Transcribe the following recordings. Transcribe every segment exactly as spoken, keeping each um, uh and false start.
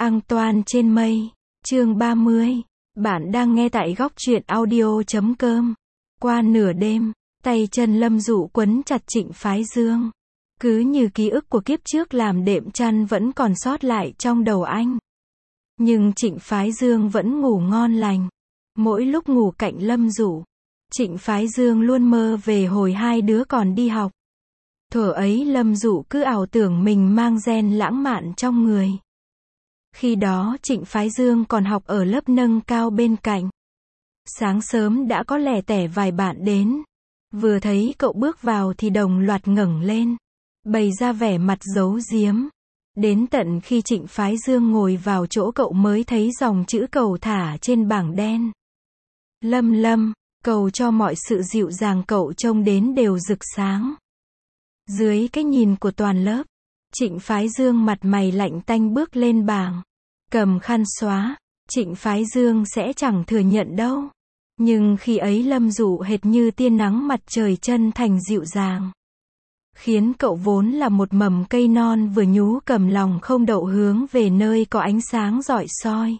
Antoine trên mây, chương ba mươi. Bạn đang nghe tại góc truyện audio chấm com. Qua nửa đêm, tay chân Lâm Dụ quấn chặt Trịnh Phái Dương. Cứ như ký ức của kiếp trước làm đệm chăn vẫn còn sót lại trong đầu anh. Nhưng Trịnh Phái Dương vẫn ngủ ngon lành. Mỗi lúc ngủ cạnh Lâm Dụ, Trịnh Phái Dương luôn mơ về hồi hai đứa còn đi học. Thuở ấy Lâm Dụ cứ ảo tưởng mình mang gen lãng mạn trong người. Khi đó Trịnh Phái Dương còn học ở lớp nâng cao bên cạnh. Sáng sớm đã có lẻ tẻ vài bạn đến. Vừa thấy cậu bước vào thì đồng loạt ngẩng lên, bày ra vẻ mặt giấu giếm. Đến tận khi Trịnh Phái Dương ngồi vào chỗ cậu mới thấy dòng chữ cầu thả trên bảng đen. Lâm Lâm, cầu cho mọi sự dịu dàng cậu trông đến đều rực sáng. Dưới cái nhìn của toàn lớp, Trịnh Phái Dương mặt mày lạnh tanh bước lên bảng, cầm khăn xóa. Trịnh Phái Dương sẽ chẳng thừa nhận đâu. Nhưng khi ấy Lâm Dụ hệt như tia nắng mặt trời chân thành dịu dàng, khiến cậu vốn là một mầm cây non vừa nhú cầm lòng không đậu hướng về nơi có ánh sáng rọi soi.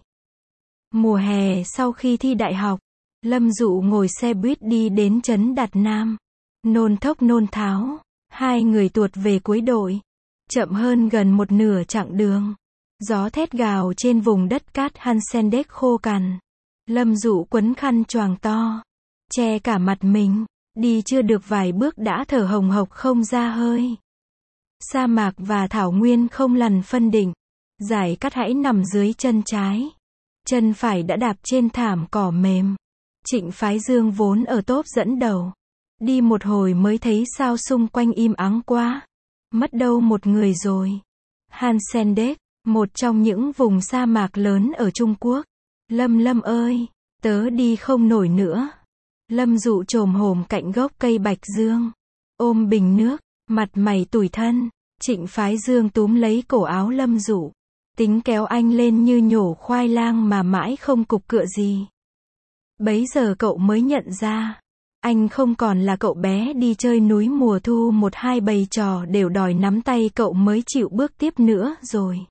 Mùa hè sau khi thi đại học, Lâm Dụ ngồi xe buýt đi đến trấn Đạt Nam. Nôn thốc nôn tháo, hai người tuột về cuối đội. Chậm hơn gần một nửa chặng đường. Gió thét gào trên vùng đất cát Hansendek khô cằn. Lâm Dụ quấn khăn choàng to, che cả mặt mình. Đi chưa được vài bước đã thở hồng hộc không ra hơi. Sa mạc và thảo nguyên không lằn phân định. Dải cát hãy nằm dưới chân trái. Chân phải đã đạp trên thảm cỏ mềm. Trịnh Phái Dương vốn ở tốp dẫn đầu. Đi một hồi mới thấy sao xung quanh im ắng quá. Mất đâu một người rồi. Hansendek, một trong những vùng sa mạc lớn ở Trung Quốc. Lâm Lâm ơi, tớ đi không nổi nữa. Lâm Dụ chồm hổm cạnh gốc cây bạch dương, ôm bình nước, mặt mày tủi thân. Trịnh Phái Dương túm lấy cổ áo Lâm Dụ, tính kéo anh lên như nhổ khoai lang mà mãi không cục cựa gì. Bấy giờ cậu mới nhận ra, anh không còn là cậu bé đi chơi núi mùa thu một hai bầy trò đều đòi nắm tay cậu mới chịu bước tiếp nữa rồi.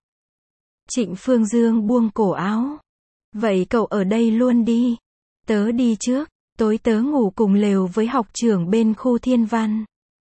Trịnh Phương Dương buông cổ áo. Vậy cậu ở đây luôn đi. Tớ đi trước, tối tớ ngủ cùng lều với học trưởng bên khu thiên văn.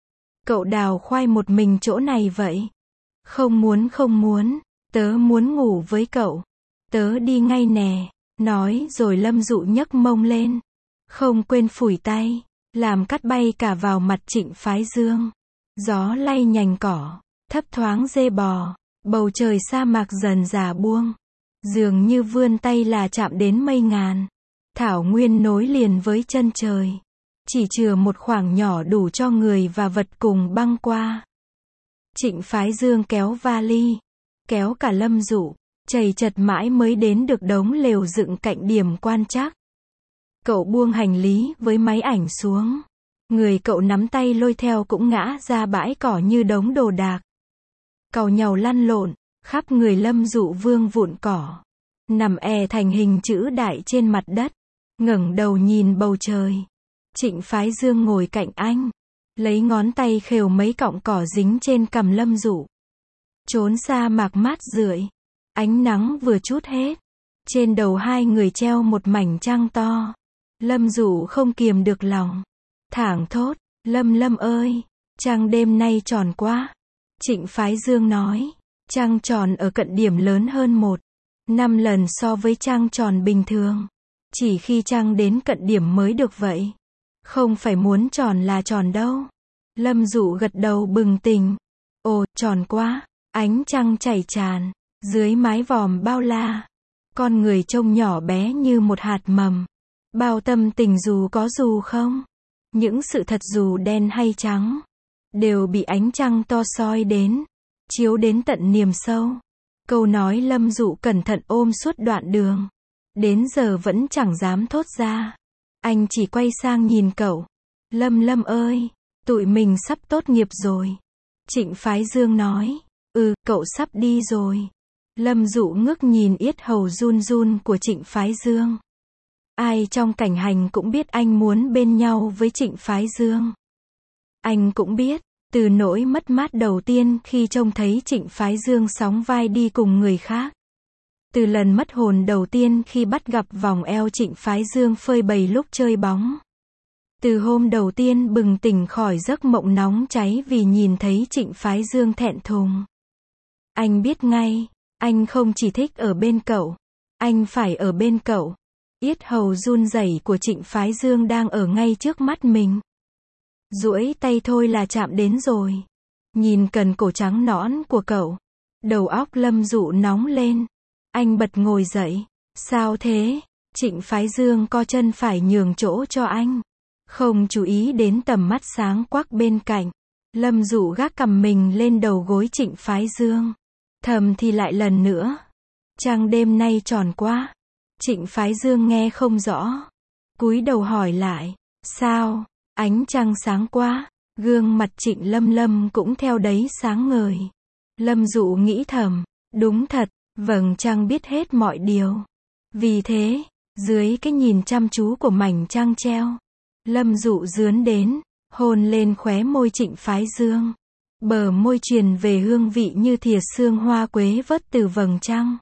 Cậu đào khoai một mình chỗ này vậy. Không muốn không muốn, tớ muốn ngủ với cậu. Tớ đi ngay nè. Nói rồi Lâm Dụ nhấc mông lên, không quên phủi tay, làm cát bay cả vào mặt Trịnh Phái Dương. Gió lay nhành cỏ, thấp thoáng dê bò, bầu trời sa mạc dần dà buông. Dường như vươn tay là chạm đến mây ngàn. Thảo nguyên nối liền với chân trời. Chỉ chừa một khoảng nhỏ đủ cho người và vật cùng băng qua. Trịnh Phái Dương kéo vali, kéo cả Lâm Dụ, chầy chật mãi mới đến được đống lều dựng cạnh điểm quan trắc. Cậu buông hành lý với máy ảnh xuống. Người cậu nắm tay lôi theo cũng ngã ra bãi cỏ như đống đồ đạc. Càu nhàu lăn lộn, khắp người Lâm Dụ vương vụn cỏ. Nằm è thành hình chữ đại trên mặt đất, ngẩng đầu nhìn bầu trời. Trịnh Phái Dương ngồi cạnh anh, lấy ngón tay khều mấy cọng cỏ dính trên cằm Lâm Dụ. Trốn sa mạc mát rượi, ánh nắng vừa chút hết. Trên đầu hai người treo một mảnh trăng to. Lâm Dụ không kiềm được lòng, thảng thốt, Lâm Lâm ơi, trăng đêm nay tròn quá. Trịnh Phái Dương nói, trăng tròn ở cận điểm lớn hơn một, năm lần so với trăng tròn bình thường. Chỉ khi trăng đến cận điểm mới được vậy. Không phải muốn tròn là tròn đâu. Lâm Dụ gật đầu bừng tỉnh. Ồ, tròn quá, ánh trăng chảy tràn, dưới mái vòm bao la. Con người trông nhỏ bé như một hạt mầm. Bao tâm tình dù có dù không. Những sự thật dù đen hay trắng, đều bị ánh trăng to soi đến, chiếu đến tận niềm sâu. Câu nói Lâm Dụ cẩn thận ôm suốt đoạn đường, đến giờ vẫn chẳng dám thốt ra. Anh chỉ quay sang nhìn cậu. Lâm Lâm ơi, tụi mình sắp tốt nghiệp rồi. Trịnh Phái Dương nói, ừ, cậu sắp đi rồi. Lâm Dụ ngước nhìn yết hầu run run của Trịnh Phái Dương. Ai trong cảnh hành cũng biết anh muốn bên nhau với Trịnh Phái Dương. Anh cũng biết, từ nỗi mất mát đầu tiên khi trông thấy Trịnh Phái Dương sóng vai đi cùng người khác. Từ lần mất hồn đầu tiên khi bắt gặp vòng eo Trịnh Phái Dương phơi bày lúc chơi bóng. Từ hôm đầu tiên bừng tỉnh khỏi giấc mộng nóng cháy vì nhìn thấy Trịnh Phái Dương thẹn thùng. Anh biết ngay, anh không chỉ thích ở bên cậu, anh phải ở bên cậu. Yết hầu run rẩy của Trịnh Phái Dương đang ở ngay trước mắt mình. Duỗi tay thôi là chạm đến rồi. Nhìn cần cổ trắng nõn của cậu, đầu óc Lâm Dụ nóng lên. Anh bật ngồi dậy. Sao thế? Trịnh Phái Dương co chân phải nhường chỗ cho anh. Không chú ý đến tầm mắt sáng quắc bên cạnh. Lâm Dụ gác cằm mình lên đầu gối Trịnh Phái Dương. Thầm thì lại lần nữa. Trăng đêm nay tròn quá. Trịnh Phái Dương nghe không rõ. Cúi đầu hỏi lại. Sao? Ánh trăng sáng quá. Gương mặt Trịnh Lâm Lâm cũng theo đấy sáng ngời. Lâm Dụ nghĩ thầm. Đúng thật, vầng trăng biết hết mọi điều. Vì thế, dưới cái nhìn chăm chú của mảnh trăng treo, Lâm Dụ dướn đến, hôn lên khóe môi Trịnh Phái Dương. Bờ môi truyền về hương vị như thìa sương hoa quế vớt từ vầng trăng.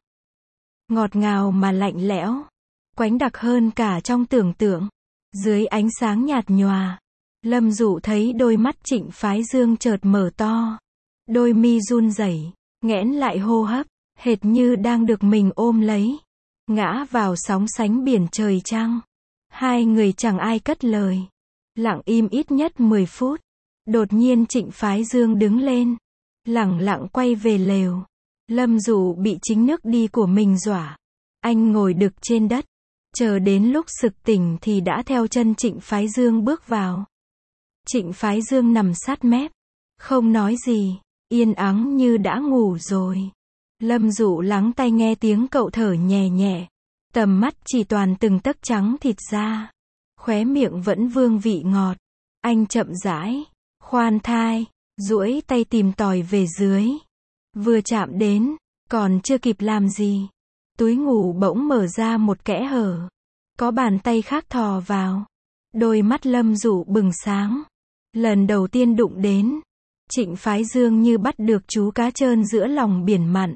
Ngọt ngào mà lạnh lẽo, quánh đặc hơn cả trong tưởng tượng. Dưới ánh sáng nhạt nhòa, Lâm Dụ thấy đôi mắt Trịnh Phái Dương chợt mở to. Đôi mi run rẩy, nghẽn lại hô hấp, hệt như đang được mình ôm lấy. Ngã vào sóng sánh biển trời trăng. Hai người chẳng ai cất lời. Lặng im ít nhất mười phút. Đột nhiên Trịnh Phái Dương đứng lên. Lẳng lặng quay về lều. Lâm Dụ bị chính nước đi của mình dọa. Anh ngồi đực trên đất. Chờ đến lúc sực tỉnh thì đã theo chân Trịnh Phái Dương bước vào. Trịnh Phái Dương nằm sát mép. Không nói gì. Yên ắng như đã ngủ rồi. Lâm Dụ lắng tai nghe tiếng cậu thở nhẹ nhẹ. Tầm mắt chỉ toàn từng tấc trắng thịt da. Khóe miệng vẫn vương vị ngọt. Anh chậm rãi, khoan thai, duỗi tay tìm tòi về dưới. Vừa chạm đến, còn chưa kịp làm gì. Túi ngủ bỗng mở ra một kẽ hở. Có bàn tay khác thò vào. Đôi mắt Lâm Dụ bừng sáng. Lần đầu tiên đụng đến, Trịnh Phái Dương như bắt được chú cá trơn giữa lòng biển mặn.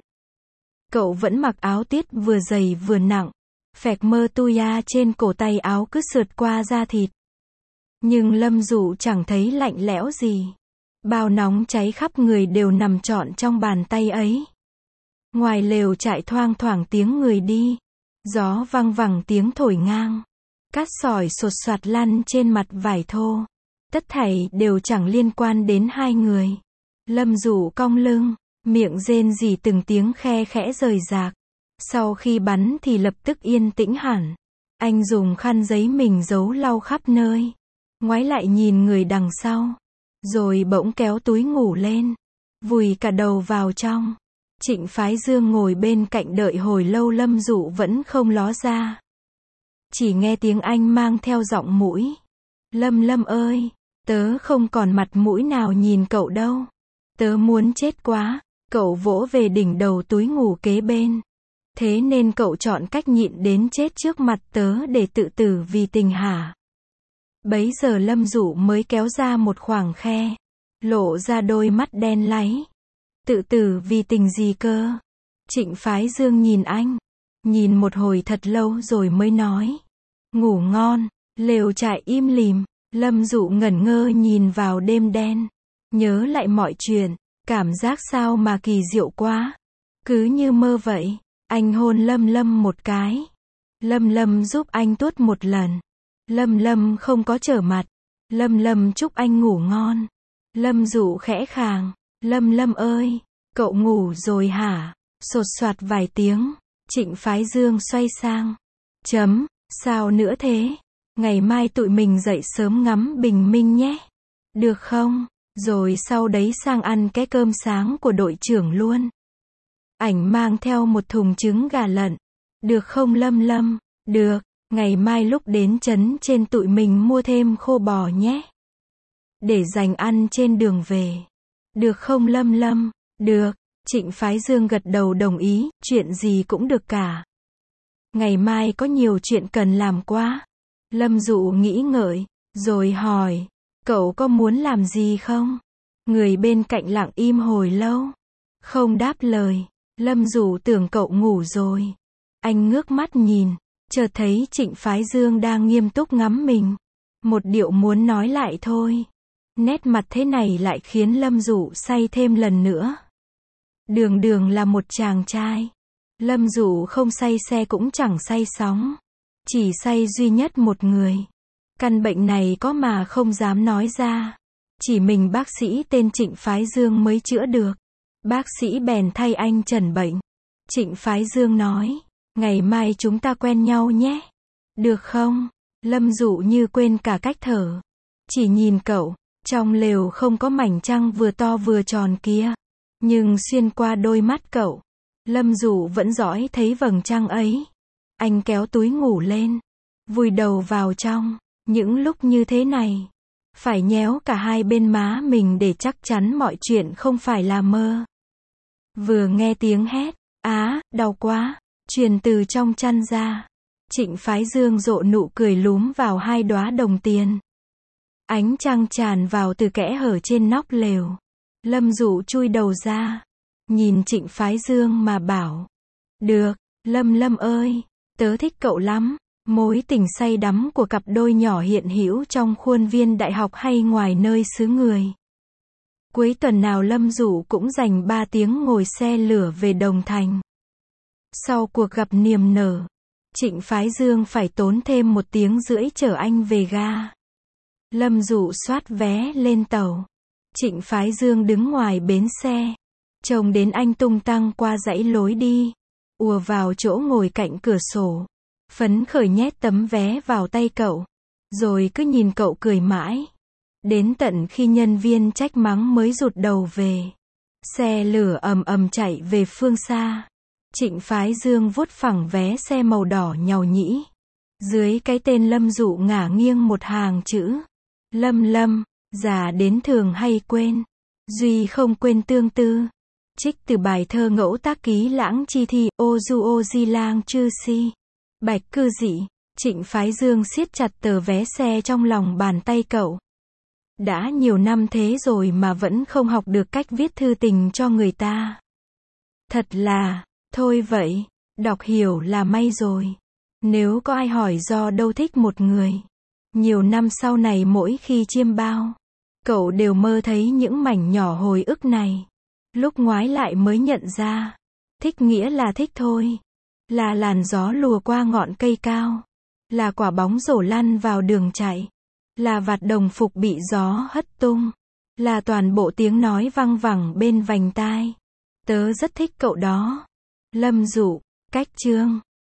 Cậu vẫn mặc áo tiết vừa dày vừa nặng. Phẹc mơ tuya trên cổ tay áo cứ sượt qua da thịt. Nhưng Lâm Dụ chẳng thấy lạnh lẽo gì. Bao nóng cháy khắp người đều nằm trọn trong bàn tay ấy. Ngoài lều trại thoang thoảng tiếng người đi. Gió văng vẳng tiếng thổi ngang. Cát sỏi sột soạt lăn trên mặt vải thô. Tất thảy đều chẳng liên quan đến hai người. Lâm Dụ cong lưng, miệng rên rỉ từng tiếng khe khẽ rời rạc. Sau khi bắn thì lập tức yên tĩnh hẳn. Anh dùng khăn giấy mình giấu lau khắp nơi. Ngoái lại nhìn người đằng sau. Rồi bỗng kéo túi ngủ lên. Vùi cả đầu vào trong. Trịnh Phái Dương ngồi bên cạnh đợi hồi lâu Lâm Dụ vẫn không ló ra. Chỉ nghe tiếng anh mang theo giọng mũi. Lâm Lâm ơi, tớ không còn mặt mũi nào nhìn cậu đâu. Tớ muốn chết quá. Cậu vỗ về đỉnh đầu túi ngủ kế bên. Thế nên cậu chọn cách nhịn đến chết trước mặt tớ để tự tử vì tình hả? Bấy giờ Lâm Dụ mới kéo ra một khoảng khe. Lộ ra đôi mắt đen láy. Tự tử vì tình gì cơ? Trịnh Phái Dương nhìn anh. Nhìn một hồi thật lâu rồi mới nói. Ngủ ngon. Lều trại im lìm. Lâm Dụ ngẩn ngơ nhìn vào đêm đen. Nhớ lại mọi chuyện. Cảm giác sao mà kỳ diệu quá. Cứ như mơ vậy. Anh hôn Lâm Lâm một cái. Lâm Lâm giúp anh tuốt một lần. Lâm Lâm không có trở mặt. Lâm Lâm chúc anh ngủ ngon. Lâm Dụ khẽ khàng. Lâm Lâm ơi, cậu ngủ rồi hả? Sột soạt vài tiếng. Trịnh Phái Dương xoay sang. Chấm, sao nữa thế? Ngày mai tụi mình dậy sớm ngắm bình minh nhé. Được không? Rồi sau đấy sang ăn cái cơm sáng của đội trưởng luôn. Ảnh mang theo một thùng trứng gà lận. Được không Lâm Lâm? Được, ngày mai lúc đến trấn trên tụi mình mua thêm khô bò nhé. Để dành ăn trên đường về. Được không Lâm Lâm? Được, Trịnh Phái Dương gật đầu đồng ý, chuyện gì cũng được cả. Ngày mai có nhiều chuyện cần làm quá. Lâm Dụ nghĩ ngợi, rồi hỏi, cậu có muốn làm gì không? Người bên cạnh lặng im hồi lâu. Không đáp lời. Lâm Dụ tưởng cậu ngủ rồi. Anh ngước mắt nhìn, chợt thấy Trịnh Phái Dương đang nghiêm túc ngắm mình. Một điệu muốn nói lại thôi. Nét mặt thế này lại khiến Lâm Dụ say thêm lần nữa. Đường đường là một chàng trai. Lâm Dụ không say xe cũng chẳng say sóng. Chỉ say duy nhất một người. Căn bệnh này có mà không dám nói ra. Chỉ mình bác sĩ tên Trịnh Phái Dương mới chữa được. Bác sĩ bèn thay anh chẩn bệnh. Trịnh Phái Dương nói, ngày mai chúng ta quen nhau nhé. Được không? Lâm Dụ như quên cả cách thở. Chỉ nhìn cậu, trong lều không có mảnh trăng vừa to vừa tròn kia. Nhưng xuyên qua đôi mắt cậu, Lâm Dụ vẫn dõi thấy vầng trăng ấy. Anh kéo túi ngủ lên, vùi đầu vào trong. Những lúc như thế này, phải nhéo cả hai bên má mình để chắc chắn mọi chuyện không phải là mơ. Vừa nghe tiếng hét, á, đau quá, truyền từ trong chăn ra. Trịnh Phái Dương rộ nụ cười lúm vào hai đóa đồng tiền. Ánh trăng tràn vào từ kẽ hở trên nóc lều. Lâm Dụ chui đầu ra, nhìn Trịnh Phái Dương mà bảo. Được, Lâm Lâm ơi, tớ thích cậu lắm. Mối tình say đắm của cặp đôi nhỏ hiện hữu trong khuôn viên đại học hay ngoài nơi xứ người. Cuối tuần nào Lâm Dụ cũng dành ba tiếng ngồi xe lửa về Đồng Thành. Sau cuộc gặp niềm nở, Trịnh Phái Dương phải tốn thêm một tiếng rưỡi chở anh về ga. Lâm Dụ soát vé lên tàu. Trịnh Phái Dương đứng ngoài bến xe, trông đến anh tung tăng qua dãy lối đi, ùa vào chỗ ngồi cạnh cửa sổ, phấn khởi nhét tấm vé vào tay cậu, rồi cứ nhìn cậu cười mãi. Đến tận khi nhân viên trách mắng mới rụt đầu về. Xe lửa ầm ầm chạy về phương xa. Trịnh Phái Dương vuốt phẳng vé xe màu đỏ nhàu nhĩ. Dưới cái tên Lâm Dụ ngả nghiêng một hàng chữ. Lâm Lâm, già đến thường hay quên. Duy không quên tương tư. Trích từ bài thơ ngẫu tác ký lãng chi thi, ô du ô di lang chư si. Bạch cư dị. Trịnh Phái Dương siết chặt tờ vé xe trong lòng bàn tay cậu. Đã nhiều năm thế rồi mà vẫn không học được cách viết thư tình cho người ta. Thật là, thôi vậy, đọc hiểu là may rồi. Nếu có ai hỏi do đâu thích một người, nhiều năm sau này mỗi khi chiêm bao, cậu đều mơ thấy những mảnh nhỏ hồi ức này. Lúc ngoái lại mới nhận ra, thích nghĩa là thích thôi. Là làn gió lùa qua ngọn cây cao. Là quả bóng rổ lăn vào đường chạy. Là vạt đồng phục bị gió hất tung. Là toàn bộ tiếng nói văng vẳng bên vành tai. Tớ rất thích cậu đó. Lâm Dụ, cách chương.